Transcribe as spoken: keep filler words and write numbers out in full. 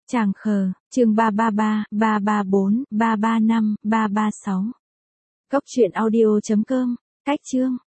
Tràng khờ, chương ba ba ba, ba ba bốn, ba ba năm, ba ba sáu. Cốc truyện audio chấm com, cách chương.